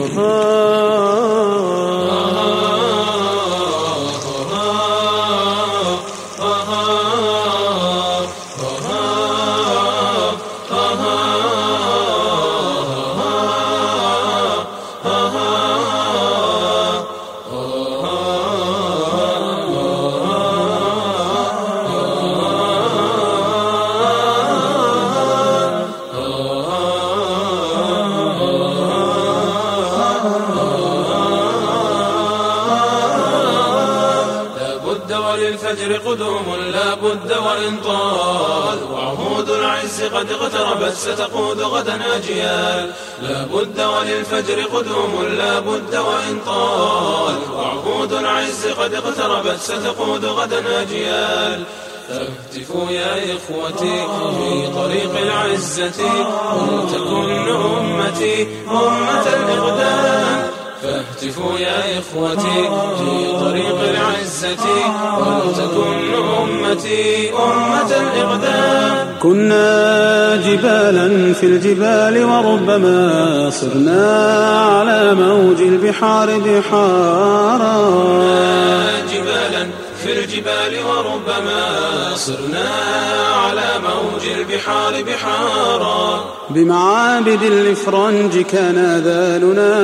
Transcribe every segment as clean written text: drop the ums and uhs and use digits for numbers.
وللفجر قدوم لا بد وإن طال، وعهود العز قد اقتربت ستقود غدا أجيال. لا بد وللفجر قدوم لا بد وإن طال، وعهود العز قد اقتربت ستقود غدا أجيال. فاهتفوا يا إخوتي في طريق العزة، ولتكن أمتي أمة الإقدام. فاهتفوا يا إخوتي في طريق العزة، ولتكن أمتي أمة الإقدام. كنا جبالا في الجبال وربما صرنا على موج البحار بحارا. جبالا في الجبال وربما صرنا على موج البحار بحارا. بمعابد الإفرنج كان آذاننا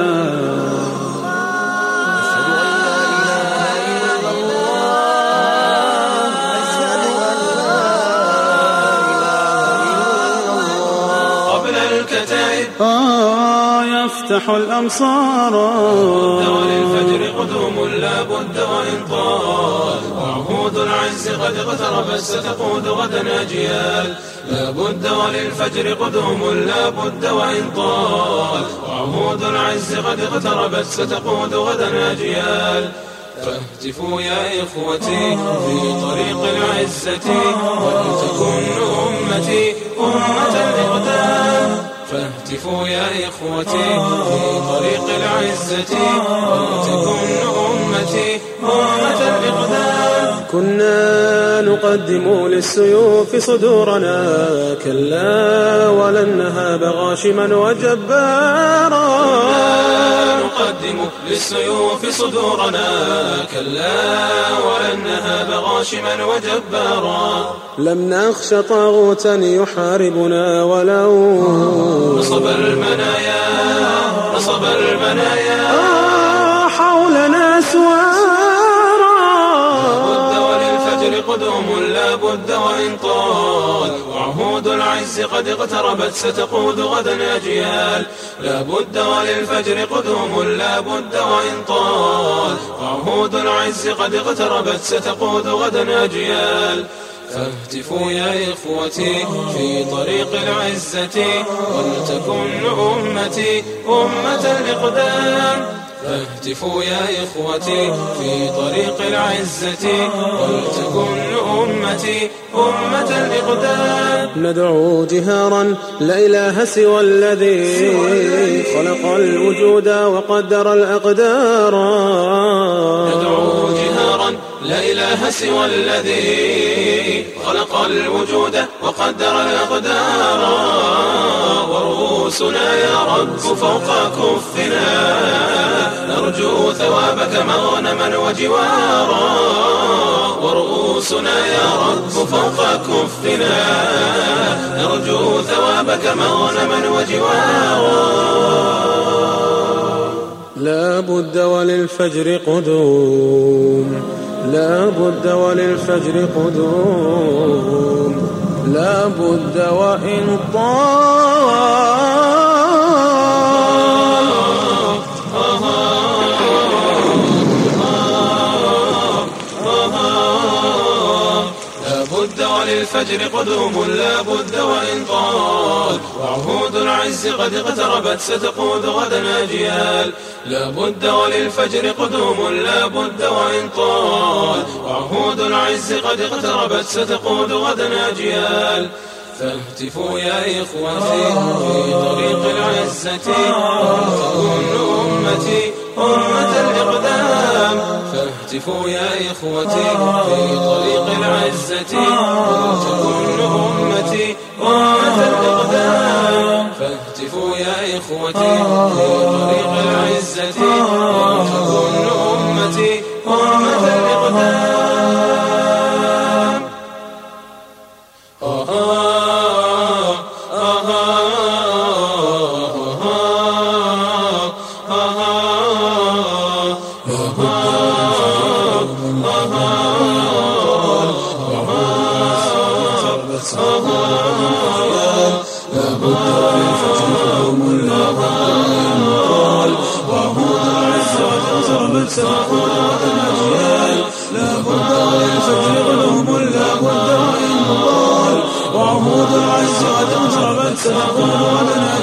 قبل الكتائب يفتح الأمصار. وللفجر قدوم لا بد وإن طال، وعهود العز قد اقتربت ستقود غدا أجيال. لا بد وللفجر قدوم لا بد وإن طال، وعهود العز قد اقتربت ستقود غدا أجيال. فاهتفوا يا إخوتي في طريق العزة، ولتكن أمتي أمة الإقدام. فاهتفوا يا إخوتي في طريق العزة، ولتكن أمتي أمة الإقدام. كنا نقدم للسيوف صدورنا، كلا ولن نهاب غاشما وجبارا. نقدم للسيوف صدورنا، كلا ولن نهاب غاشما وجبارا. لم نخش طاغوتا يحاربنا ولو نصب المنايا نصب المنايا حولنا سوارا. لا بد وللفجر قدوم لا بد وإن طال، وعهود العز قد اقتربت ستقود غدا أجيال. لا بد وللفجر قدوم لا بد وإن طال، وعهود العز قد اقتربت ستقود غدا أجيال. فاهتفوا يا إخوتي في طريق العزة، ولتكن أمتي أمة الإقدام. فاهتفوا يا إخوتي في طريق العزة، ولتكن أمتي أمة الإقدام. ندعو جهارا لا إله سوى الذي خلق الوجود وقدر الأقدار. ندعو جهارا لا إله سوى الذي خلق الوجود وقدر الأقدار. ورؤوسنا يا رب فوق كفنا، نرجو ثوابك مغنما وجوارا. ورؤوسنا يا رب فوق كفنا، نرجو ثوابك مغنما وجوارا. لا بد وللفجر قدوم، لا بد وللفجر قدوم، لا بد وإن طال. وللفجر قدوم لا بد وإن طال، وعهود العز قد اقتربت ستقود غدا أجيال. لا بد وللفجر قدوم لا بد وإن طال، وعهود العز قد اقتربت ستقود غدا أجيال. فاهتفوا يا إخوتي في طريق العزة، ولتكن أمتي أمة الإقدام. فاهتفوا يا إخوتي في طريق العزة، ولتكن أمتي أمة الإقدام. فاهتفوا يا إخوتي لطريق العزة ولتكن أمتي أمة الإقدام. وعهود العز قد انصرفت سنقول غدا